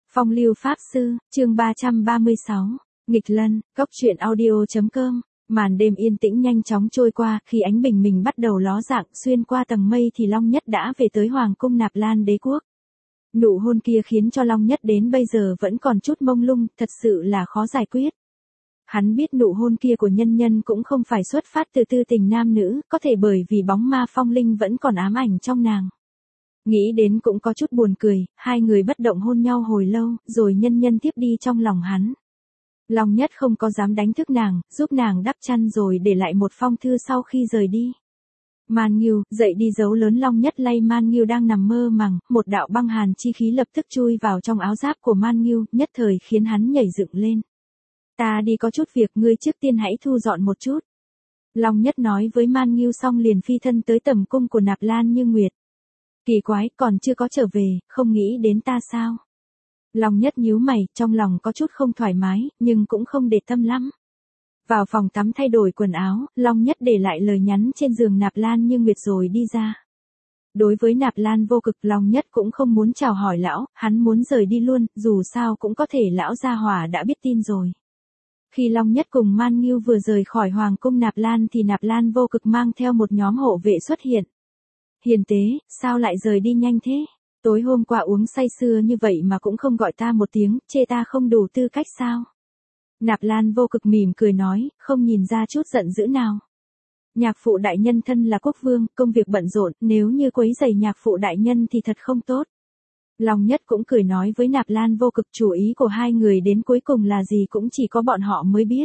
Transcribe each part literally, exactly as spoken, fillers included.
Phong lưu pháp sư, chương ba trăm ba mươi sáu, nghịch lân, cốc truyện audio.com. Màn đêm yên tĩnh nhanh chóng trôi qua, khi ánh bình minh bắt đầu ló dạng xuyên qua tầng mây thì Long Nhất đã về tới Hoàng cung Nạp Lan đế quốc. Nụ hôn kia khiến cho Long Nhất đến bây giờ vẫn còn chút mông lung, thật sự là khó giải quyết. Hắn biết nụ hôn kia của nhân nhân cũng không phải xuất phát từ tư tình nam nữ, có thể bởi vì bóng ma phong linh vẫn còn ám ảnh trong nàng. Nghĩ đến cũng có chút buồn cười, hai người bất động hôn nhau hồi lâu, rồi nhân nhân tiếp đi trong lòng hắn. Long Nhất không có dám đánh thức nàng, giúp nàng đắp chăn rồi để lại một phong thư sau khi rời đi. Man Nghiêu, dậy đi. Dấu lớn. Long Nhất lay Man Nghiêu đang nằm mơ màng, một đạo băng hàn chi khí lập tức chui vào trong áo giáp của Man Nghiêu, nhất thời khiến hắn nhảy dựng lên. Ta đi có chút việc, ngươi trước tiên hãy thu dọn một chút. Long Nhất nói với Man Nghiêu xong liền phi thân tới tầm cung của Nạp Lan Như Nguyệt. Kỳ quái, còn chưa có trở về, không nghĩ đến ta sao? Long Nhất nhíu mày, trong lòng có chút không thoải mái, nhưng cũng không để tâm lắm. Vào phòng tắm thay đổi quần áo, Long Nhất để lại lời nhắn trên giường Nạp Lan Như Nguyệt rồi đi ra. Đối với Nạp Lan Vô Cực, Long Nhất cũng không muốn chào hỏi lão, hắn muốn rời đi luôn, dù sao cũng có thể lão gia hỏa đã biết tin rồi. Khi Long Nhất cùng Man Nghiêu vừa rời khỏi Hoàng cung Nạp Lan thì Nạp Lan Vô Cực mang theo một nhóm hộ vệ xuất hiện. Hiền tế, sao lại rời đi nhanh thế? Tối hôm qua uống say sưa như vậy mà cũng không gọi ta một tiếng, chê ta không đủ tư cách sao? Nạp Lan Vô Cực mỉm cười nói, không nhìn ra chút giận dữ nào. Nhạc phụ đại nhân thân là quốc vương, công việc bận rộn, nếu như quấy rầy nhạc phụ đại nhân thì thật không tốt. Long Nhất cũng cười nói với Nạp Lan Vô Cực, chủ ý của hai người đến cuối cùng là gì cũng chỉ có bọn họ mới biết.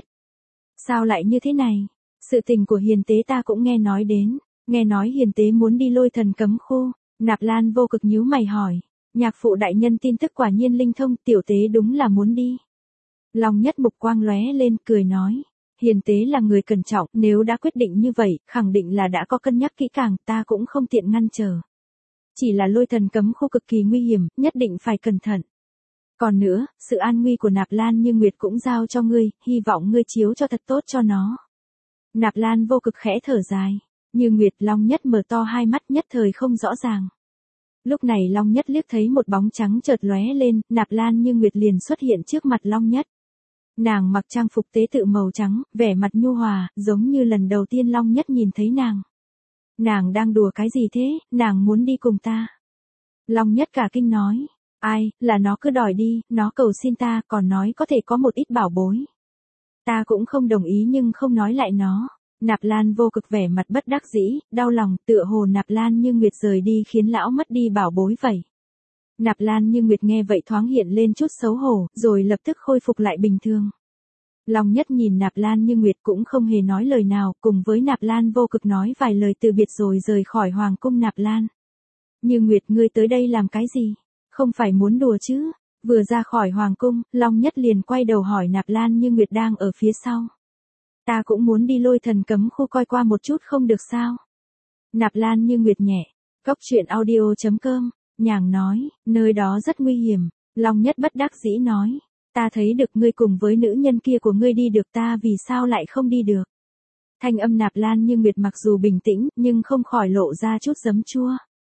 Sao lại như thế này? Sự tình của hiền tế ta cũng nghe nói đến. Nghe nói hiền tế muốn đi Lôi Thần cấm khu. Nạp Lan Vô Cực nhíu mày hỏi. Nhạc phụ đại nhân tin tức quả nhiên linh thông, tiểu tế đúng là muốn đi. Long Nhất mục quang lóe lên, cười nói. Hiền tế là người cẩn trọng, nếu đã quyết định như vậy, khẳng định là đã có cân nhắc kỹ càng, ta cũng không tiện ngăn trở. Chỉ là Lôi Thần cấm khu cực kỳ nguy hiểm, nhất định phải cẩn thận. Còn nữa, sự an nguy của Nạp Lan Như Nguyệt cũng giao cho ngươi, hy vọng ngươi chiếu cho thật tốt cho nó. Nạp Lan Vô Cực khẽ thở dài. Như Nguyệt. Long Nhất mở to hai mắt, nhất thời không rõ ràng. Lúc này Long Nhất liếc thấy một bóng trắng chợt lóe lên, Nạp Lan Như Nguyệt liền xuất hiện trước mặt Long Nhất. Nàng mặc trang phục tế tự màu trắng, vẻ mặt nhu hòa, giống như lần đầu tiên Long Nhất nhìn thấy nàng. Nàng đang đùa cái gì thế, nàng muốn đi cùng ta. Long Nhất cả kinh nói, ai, là nó cứ đòi đi, nó cầu xin ta, còn nói có thể có một ít bảo bối. Ta cũng không đồng ý nhưng không nói lại nó. Nạp Lan Vô Cực vẻ mặt bất đắc dĩ, đau lòng, tựa hồ Nạp Lan Như Nguyệt rời đi khiến lão mất đi bảo bối vậy. Nạp Lan Như Nguyệt nghe vậy thoáng hiện lên chút xấu hổ, rồi lập tức khôi phục lại bình thường. Long Nhất nhìn Nạp Lan Như Nguyệt cũng không hề nói lời nào, cùng với Nạp Lan Vô Cực nói vài lời từ biệt rồi rời khỏi Hoàng cung Nạp Lan. Như Nguyệt, ngươi tới đây làm cái gì? Không phải muốn đùa chứ? Vừa ra khỏi Hoàng cung, Long Nhất liền quay đầu hỏi Nạp Lan Như Nguyệt đang ở phía sau. Ta cũng muốn đi Lôi Thần cấm khu coi qua một chút không được sao? Nạp Lan Như Nguyệt nhẹ. Cốc truyện audio.com. Nhàng nói, nơi đó rất nguy hiểm. Long Nhất bất đắc dĩ nói. Ta thấy được ngươi cùng với nữ nhân kia của ngươi đi được, ta vì sao lại không đi được? Thanh âm Nạp Lan Như Nguyệt mặc dù bình tĩnh, nhưng không khỏi lộ ra chút giấm chua.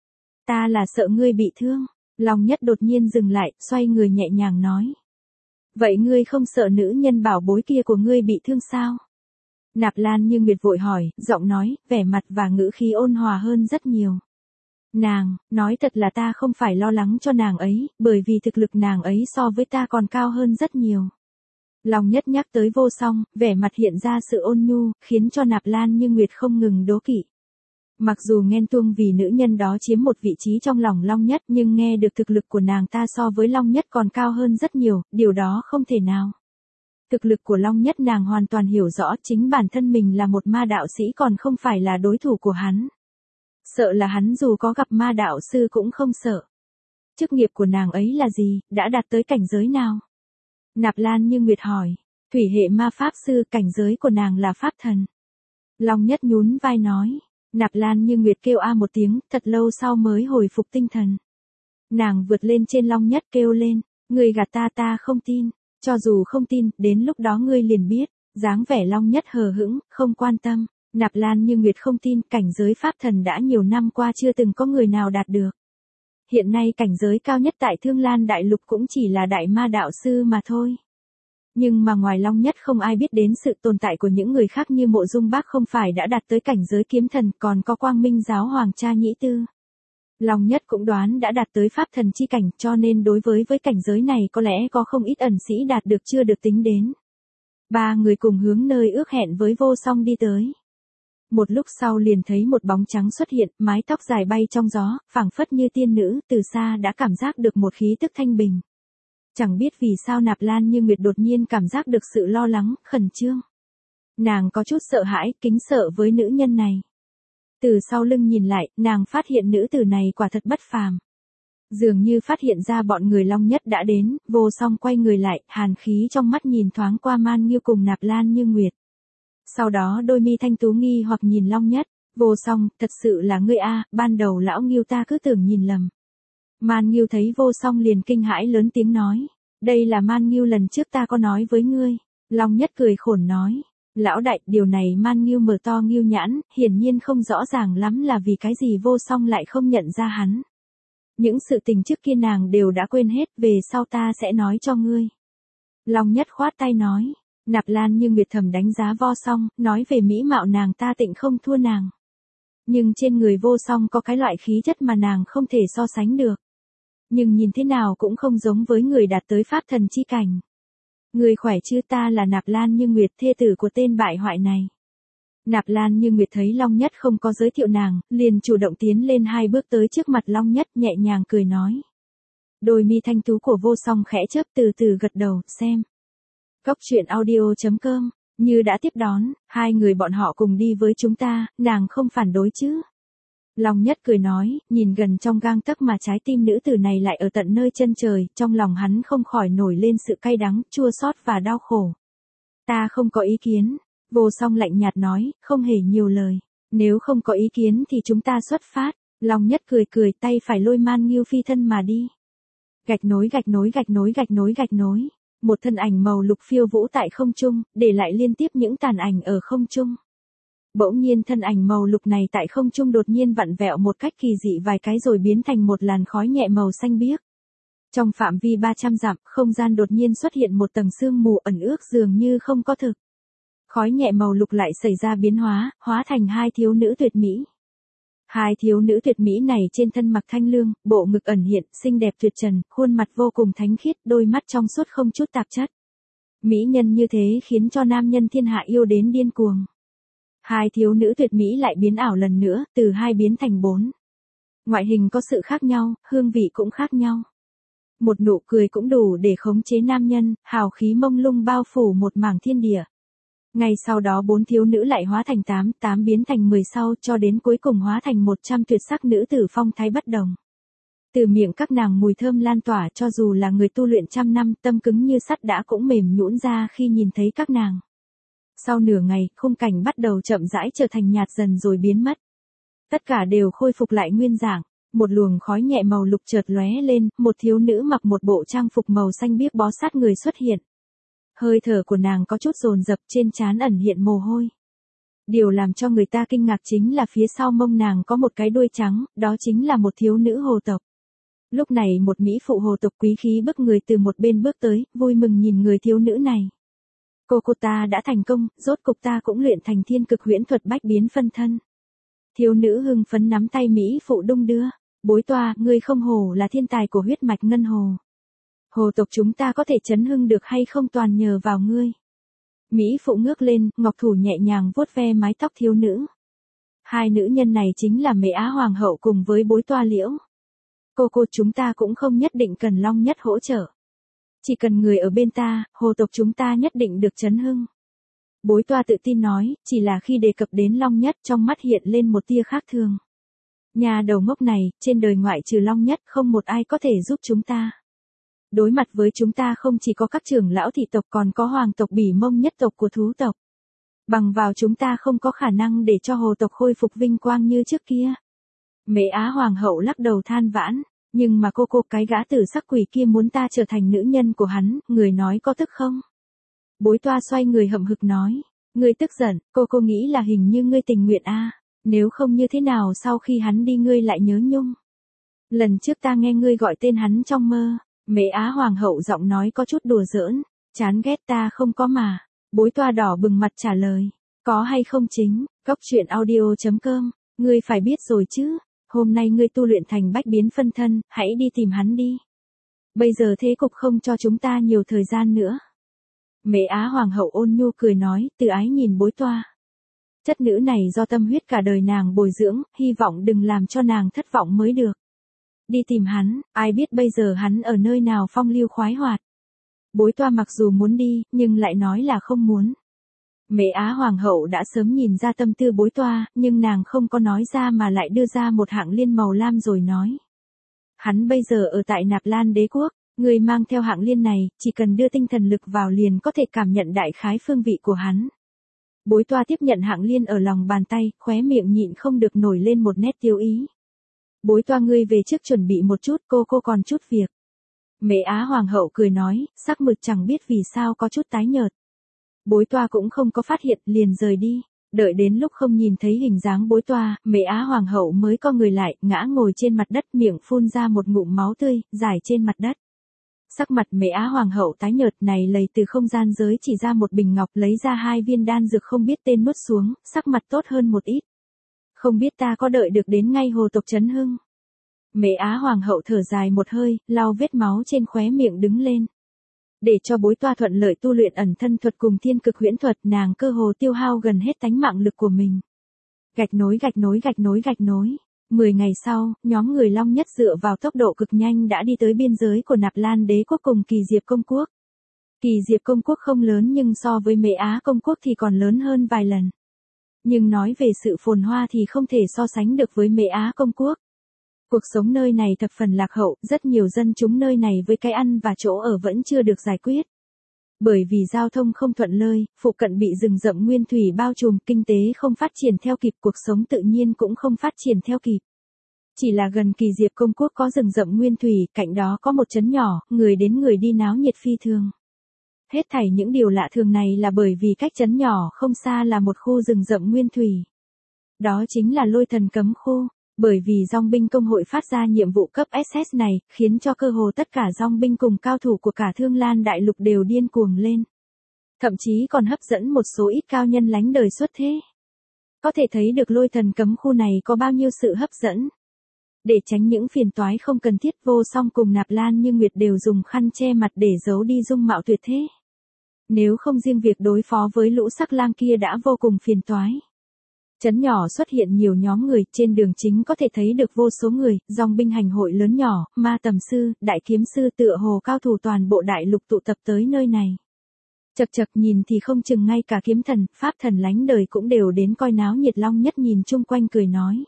Ta là sợ ngươi bị thương. Long Nhất đột nhiên dừng lại, xoay người nhẹ nhàng nói. Vậy ngươi không sợ nữ nhân bảo bối kia của ngươi bị thương sao? Nạp Lan Như Nguyệt vội hỏi, giọng nói, vẻ mặt và ngữ khí ôn hòa hơn rất nhiều. Nàng, nói thật là ta không phải lo lắng cho nàng ấy, bởi vì thực lực nàng ấy so với ta còn cao hơn rất nhiều. Long Nhất nhắc tới Vô Song, vẻ mặt hiện ra sự ôn nhu, khiến cho Nạp Lan Như Nguyệt không ngừng đố kỵ. Mặc dù ghen tuông vì nữ nhân đó chiếm một vị trí trong lòng Long Nhất, nhưng nghe được thực lực của nàng ta so với Long Nhất còn cao hơn rất nhiều, điều đó không thể nào. Thực lực của Long Nhất nàng hoàn toàn hiểu rõ, chính bản thân mình là một ma đạo sĩ còn không phải là đối thủ của hắn. Sợ là hắn dù có gặp ma đạo sư cũng không sợ. Chức nghiệp của nàng ấy là gì, đã đạt tới cảnh giới nào? Nạp Lan Như Nguyệt hỏi. Thủy hệ ma pháp sư, cảnh giới của nàng là pháp thần. Long Nhất nhún vai nói. Nạp Lan Như Nguyệt kêu a một tiếng, thật lâu sau mới hồi phục tinh thần. Nàng vượt lên trên Long Nhất kêu lên, ngươi gạt ta, ta không tin. Cho dù không tin, đến lúc đó ngươi liền biết. Dáng vẻ Long Nhất hờ hững, không quan tâm. Nạp Lan Như Nguyệt không tin, cảnh giới pháp thần đã nhiều năm qua chưa từng có người nào đạt được. hiện nay cảnh giới cao nhất tại Thương Lan Đại Lục cũng chỉ là đại ma đạo sư mà thôi. Nhưng mà ngoài Long Nhất không ai biết đến sự tồn tại của những người khác như Mộ Dung Bác không phải đã đạt tới cảnh giới kiếm thần, còn có Quang Minh giáo hoàng cha Nhĩ Tư. Long Nhất cũng đoán đã đạt tới pháp thần chi cảnh, cho nên đối với với cảnh giới này có lẽ có không ít ẩn sĩ đạt được chưa được tính đến. Ba người cùng hướng nơi ước hẹn với Vô Song đi tới. Một lúc sau liền thấy một bóng trắng xuất hiện, mái tóc dài bay trong gió, phảng phất như tiên nữ, từ xa đã cảm giác được một khí tức thanh bình. Chẳng biết vì sao Nạp Lan Như Nguyệt đột nhiên cảm giác được sự lo lắng, khẩn trương. Nàng có chút sợ hãi, kính sợ với nữ nhân này. Từ sau lưng nhìn lại, nàng phát hiện nữ tử này quả thật bất phàm. Dường như phát hiện ra bọn người Long Nhất đã đến, Vô Song quay người lại, hàn khí trong mắt nhìn thoáng qua Man Nghiêu cùng Nạp Lan Như Nguyệt. Sau đó đôi mi thanh tú nghi hoặc nhìn Long Nhất, Vô Song, thật sự là ngươi a, ban đầu lão Nghiêu ta cứ tưởng nhìn lầm. Man Nghiêu thấy Vô Song liền kinh hãi lớn tiếng nói, đây là Man Nghiêu lần trước ta có nói với ngươi. Long Nhất cười khổn nói, lão đại, điều này Man Nghiêu mở to Nghiêu nhãn, hiển nhiên không rõ ràng lắm là vì cái gì Vô Song lại không nhận ra hắn. Những sự tình trước kia nàng đều đã quên hết, về sau ta sẽ nói cho ngươi. Long Nhất khoát tay nói, Nạp Lan Như Nguyệt thầm đánh giá Vô Song, nói về mỹ mạo nàng ta tịnh không thua nàng. Nhưng trên người Vô Song có cái loại khí chất mà nàng không thể so sánh được. Nhưng nhìn thế nào cũng không giống với người đạt tới pháp thần chi cảnh. Người khỏe chứ, ta là Nạp Lan Như Nguyệt, thê tử của tên bại hoại này. Nạp Lan Như Nguyệt thấy Long Nhất không có giới thiệu nàng, liền chủ động tiến lên hai bước tới trước mặt Long Nhất, nhẹ nhàng cười nói. Đôi mi thanh tú của Vô Song khẽ chớp, từ từ gật đầu, xem. Cốc truyện audio chấm com, như đã tiếp đón, hai người bọn họ cùng đi với chúng ta, nàng không phản đối chứ. Long Nhất cười nói, nhìn gần trong gang tấc mà trái tim nữ tử này lại ở tận nơi chân trời, trong lòng hắn không khỏi nổi lên sự cay đắng, chua xót và đau khổ. Ta không có ý kiến. Vô Song lạnh nhạt nói, không hề nhiều lời. Nếu không có ý kiến thì chúng ta xuất phát. Long Nhất cười cười, tay phải lôi Man Nghiêu phi thân mà đi. Gạch nối gạch nối gạch nối gạch nối gạch nối. Một thân ảnh màu lục phiêu vũ tại không trung, để lại liên tiếp những tàn ảnh ở không trung. Bỗng nhiên thân ảnh màu lục này tại không trung đột nhiên vặn vẹo một cách kỳ dị vài cái rồi biến thành một làn khói nhẹ màu xanh biếc. Trong phạm vi ba trăm dặm, không gian đột nhiên xuất hiện một tầng sương mù ẩn ước dường như không có thực. Khói nhẹ màu lục lại xảy ra biến hóa, hóa thành hai thiếu nữ tuyệt mỹ. Hai thiếu nữ tuyệt mỹ này trên thân mặc thanh lương, bộ ngực ẩn hiện, xinh đẹp tuyệt trần, khuôn mặt vô cùng thánh khiết, đôi mắt trong suốt không chút tạp chất. Mỹ nhân như thế khiến cho nam nhân thiên hạ yêu đến điên cuồng. Hai thiếu nữ tuyệt mỹ lại biến ảo lần nữa, từ hai biến thành bốn. Ngoại hình có sự khác nhau, hương vị cũng khác nhau. Một nụ cười cũng đủ để khống chế nam nhân, hào khí mông lung bao phủ một mảng thiên địa. Ngay sau đó bốn thiếu nữ lại hóa thành tám, tám biến thành mười sau cho đến cuối cùng hóa thành một trăm tuyệt sắc nữ tử phong thái bất đồng. Từ miệng các nàng mùi thơm lan tỏa, cho dù là người tu luyện trăm năm tâm cứng như sắt đã cũng mềm nhũn ra khi nhìn thấy các nàng. Sau nửa ngày, khung cảnh bắt đầu chậm rãi trở thành nhạt dần rồi biến mất. Tất cả đều khôi phục lại nguyên dạng, một luồng khói nhẹ màu lục chợt lóe lên, một thiếu nữ mặc một bộ trang phục màu xanh biếc bó sát người xuất hiện. Hơi thở của nàng có chút dồn dập, trên trán ẩn hiện mồ hôi. Điều làm cho người ta kinh ngạc chính là phía sau mông nàng có một cái đuôi trắng, đó chính là một thiếu nữ hồ tộc. Lúc này một mỹ phụ hồ tộc quý khí bức người từ một bên bước tới, vui mừng nhìn người thiếu nữ này. Cô cô ta đã thành công, rốt cục ta cũng luyện thành thiên cực huyễn thuật bách biến phân thân. Thiếu nữ hưng phấn nắm tay mỹ phụ đung đưa. Bối toa, ngươi không hổ là thiên tài của huyết mạch ngân hồ. Hồ tộc chúng ta có thể chấn hưng được hay không toàn nhờ vào ngươi. Mỹ phụ ngước lên, ngọc thủ nhẹ nhàng vuốt ve mái tóc thiếu nữ. Hai nữ nhân này chính là Mễ Á Hoàng hậu cùng với bối toa Liễu. Cô cô chúng ta cũng không nhất định cần Long Nhất hỗ trợ. Chỉ cần người ở bên ta, hồ tộc chúng ta nhất định được chấn hưng. Bối toa tự tin nói, chỉ là khi đề cập đến Long Nhất trong mắt hiện lên một tia khác thường. Nhà đầu ngốc này, trên đời ngoại trừ Long Nhất không một ai có thể giúp chúng ta. Đối mặt với chúng ta không chỉ có các trưởng lão thị tộc còn có hoàng tộc Bỉ Mông nhất tộc của thú tộc. Bằng vào chúng ta không có khả năng để cho hồ tộc khôi phục vinh quang như trước kia. Mễ Á Hoàng hậu lắc đầu than vãn, nhưng mà cô cô cái gã tử sắc quỷ kia muốn ta trở thành nữ nhân của hắn, người nói có tức không? Bối toa xoay người hậm hực nói, ngươi tức giận, cô cô nghĩ là hình như ngươi tình nguyện a, nếu không như thế nào sau khi hắn đi ngươi lại nhớ nhung. Lần trước ta nghe ngươi gọi tên hắn trong mơ. Mễ Á Hoàng hậu giọng nói có chút đùa giỡn. Chán ghét ta không có mà. Bối Toa đỏ bừng mặt trả lời. Có hay không chính, Cóc truyện audio chấm com. Ngươi phải biết rồi chứ. Hôm nay ngươi tu luyện thành bách biến phân thân, hãy đi tìm hắn đi. Bây giờ thế cục không cho chúng ta nhiều thời gian nữa. Mễ Á Hoàng hậu ôn nhu cười nói, từ ái nhìn Bối Toa. Chất nữ này do tâm huyết cả đời nàng bồi dưỡng, hy vọng đừng làm cho nàng thất vọng mới được. Đi tìm hắn, ai biết bây giờ hắn ở nơi nào phong lưu khoái hoạt. Bối Toa mặc dù muốn đi, nhưng lại nói là không muốn. Mễ Á Hoàng hậu đã sớm nhìn ra tâm tư Bối Toa, nhưng nàng không có nói ra mà lại đưa ra một hạng liên màu lam rồi nói. Hắn bây giờ ở tại Nạp Lan Đế Quốc, người mang theo hạng liên này, chỉ cần đưa tinh thần lực vào liền có thể cảm nhận đại khái phương vị của hắn. Bối Toa tiếp nhận hạng liên ở lòng bàn tay, khóe miệng nhịn không được nổi lên một nét tiêu ý. Bối Toa ngươi về trước chuẩn bị một chút, cô cô còn chút việc. Mễ Á Hoàng hậu cười nói, sắc mực chẳng biết vì sao có chút tái nhợt. Bối Toa cũng không có phát hiện, liền rời đi. Đợi đến lúc không nhìn thấy hình dáng Bối Toa, Mễ Á Hoàng hậu mới co người lại, ngã ngồi trên mặt đất, miệng phun ra một ngụm máu tươi, dài trên mặt đất. Sắc mặt Mễ Á Hoàng hậu tái nhợt này lầy từ không gian giới chỉ ra một bình ngọc, lấy ra hai viên đan dược không biết tên nuốt xuống, sắc mặt tốt hơn một ít. Không biết ta có đợi được đến ngay hồ tộc Trấn Hưng. Mễ Á Hoàng hậu thở dài một hơi, lau vết máu trên khóe miệng đứng lên. Để cho Bối Toa thuận lợi tu luyện ẩn thân thuật cùng thiên cực huyễn thuật, nàng cơ hồ tiêu hao gần hết tánh mạng lực của mình. Gạch nối gạch nối gạch nối gạch nối. Mười ngày sau, nhóm người Long Nhất dựa vào tốc độ cực nhanh đã đi tới biên giới của Nạp Lan Đế Quốc cùng Kỳ Diệp Công Quốc. Kỳ Diệp Công Quốc không lớn nhưng so với Mễ Á Công Quốc thì còn lớn hơn vài lần. Nhưng nói về sự phồn hoa thì không thể so sánh được với Mễ Á Công Quốc. Cuộc sống nơi này thập phần lạc hậu, rất nhiều dân chúng nơi này với cái ăn và chỗ ở vẫn chưa được giải quyết. Bởi vì giao thông không thuận lợi, phụ cận bị rừng rậm nguyên thủy bao trùm, kinh tế không phát triển theo kịp, cuộc sống tự nhiên cũng không phát triển theo kịp. Chỉ là gần Kỳ Diệp Công Quốc có rừng rậm nguyên thủy, cạnh đó có một trấn nhỏ, người đến người đi náo nhiệt phi thường. Hết thảy những điều lạ thường này là bởi vì cách trấn nhỏ không xa là một khu rừng rậm nguyên thủy. Đó chính là Lôi Thần Cấm Khu. Bởi vì dòng binh công hội phát ra nhiệm vụ cấp ét ét này, khiến cho cơ hồ tất cả dòng binh cùng cao thủ của cả Thương Lan Đại Lục đều điên cuồng lên. Thậm chí còn hấp dẫn một số ít cao nhân lánh đời xuất thế. Có thể thấy được Lôi Thần Cấm Khu này có bao nhiêu sự hấp dẫn. Để tránh những phiền toái không cần thiết, Vô Song cùng Nạp Lan Như Nguyệt đều dùng khăn che mặt để giấu đi dung mạo tuyệt thế. Nếu không riêng việc đối phó với lũ sắc lang kia đã vô cùng phiền toái. Trấn nhỏ xuất hiện nhiều nhóm người, trên đường chính có thể thấy được vô số người, dòng binh hành hội lớn nhỏ, ma tầm sư, đại kiếm sư, tựa hồ cao thủ toàn bộ đại lục tụ tập tới nơi này. Chật chật nhìn thì không chừng ngay cả kiếm thần, pháp thần lánh đời cũng đều đến coi náo nhiệt. Long Nhất nhìn chung quanh cười nói.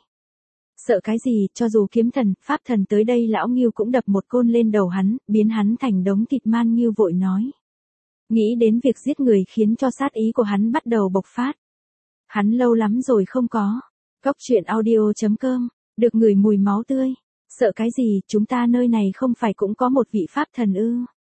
Sợ cái gì, cho dù kiếm thần, pháp thần tới đây lão Ngưu cũng đập một côn lên đầu hắn, biến hắn thành đống thịt man. Ngưu vội nói. Nghĩ đến việc giết người khiến cho sát ý của hắn bắt đầu bộc phát. Hắn lâu lắm rồi không có. Cóc truyện audio chấm com. Được ngửi mùi máu tươi. Sợ cái gì, chúng ta nơi này không phải cũng có một vị pháp thần ư.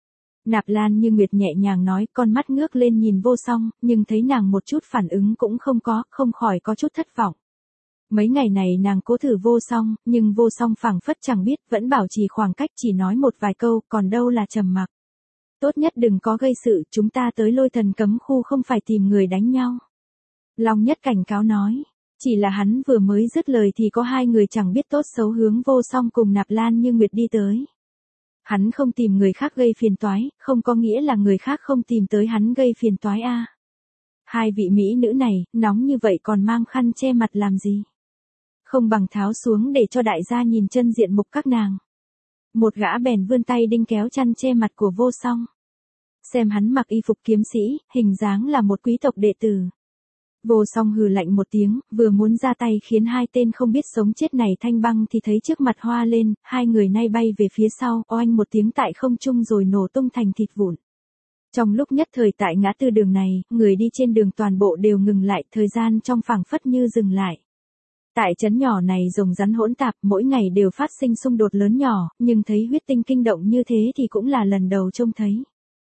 Nạp Lan Như Nguyệt nhẹ nhàng nói, con mắt ngước lên nhìn Vô Song, nhưng thấy nàng một chút phản ứng cũng không có, không khỏi có chút thất vọng. Mấy ngày này nàng cố thử Vô Song, nhưng Vô Song phảng phất chẳng biết, vẫn bảo trì khoảng cách, chỉ nói một vài câu, còn đâu là trầm mặc. Tốt nhất đừng có gây sự, chúng ta tới Lôi Thần Cấm Khu không phải tìm người đánh nhau. Long Nhất cảnh cáo nói, chỉ là hắn vừa mới dứt lời thì có hai người chẳng biết tốt xấu hướng Vô Song cùng Nạp Lan Như Nguyệt đi tới. Hắn không tìm người khác gây phiền toái, không có nghĩa là người khác không tìm tới hắn gây phiền toái a. À. Hai vị mỹ nữ này, nóng như vậy còn mang khăn che mặt làm gì? Không bằng tháo xuống để cho đại gia nhìn chân diện mục các nàng. Một gã bèn vươn tay đinh kéo chăn che mặt của Vô Song. Xem hắn mặc y phục kiếm sĩ, hình dáng là một quý tộc đệ tử. Vô Song hừ lạnh một tiếng, vừa muốn ra tay khiến hai tên không biết sống chết này thanh băng thì thấy trước mặt hoa lên, hai người nay bay về phía sau, oanh một tiếng tại không trung rồi nổ tung thành thịt vụn. Trong lúc nhất thời tại ngã tư đường này, người đi trên đường toàn bộ đều ngừng lại, thời gian trong phảng phất như dừng lại. Tại trấn nhỏ này rồng rắn hỗn tạp, mỗi ngày đều phát sinh xung đột lớn nhỏ, nhưng thấy huyết tinh kinh động như thế thì cũng là lần đầu trông thấy.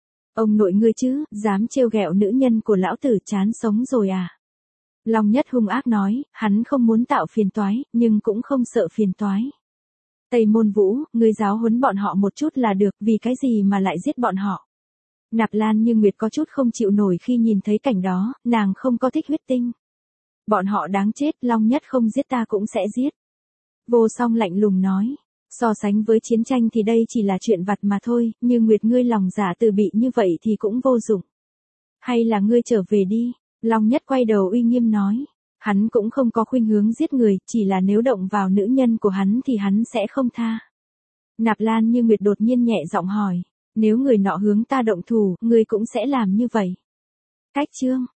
Ông nội ngươi chứ, dám trêu ghẹo nữ nhân của lão tử, chán sống rồi à? Long Nhất hung ác nói, hắn không muốn tạo phiền toái, nhưng cũng không sợ phiền toái. Tây Môn Vũ, ngươi giáo huấn bọn họ một chút là được, vì cái gì mà lại giết bọn họ. Nạp Lan Như Nguyệt có chút không chịu nổi khi nhìn thấy cảnh đó, nàng không có thích huyết tinh. Bọn họ đáng chết, Long Nhất không giết ta cũng sẽ giết. Vô Song lạnh lùng nói, so sánh với chiến tranh thì đây chỉ là chuyện vặt mà thôi, Như Nguyệt ngươi lòng dạ từ bị như vậy thì cũng vô dụng. Hay là ngươi trở về đi, Long Nhất quay đầu uy nghiêm nói. Hắn cũng không có khuynh hướng giết người, chỉ là nếu động vào nữ nhân của hắn thì hắn sẽ không tha. Nạp Lan Như Nguyệt đột nhiên nhẹ giọng hỏi, nếu người nọ hướng ta động thủ, ngươi cũng sẽ làm như vậy. Cách chương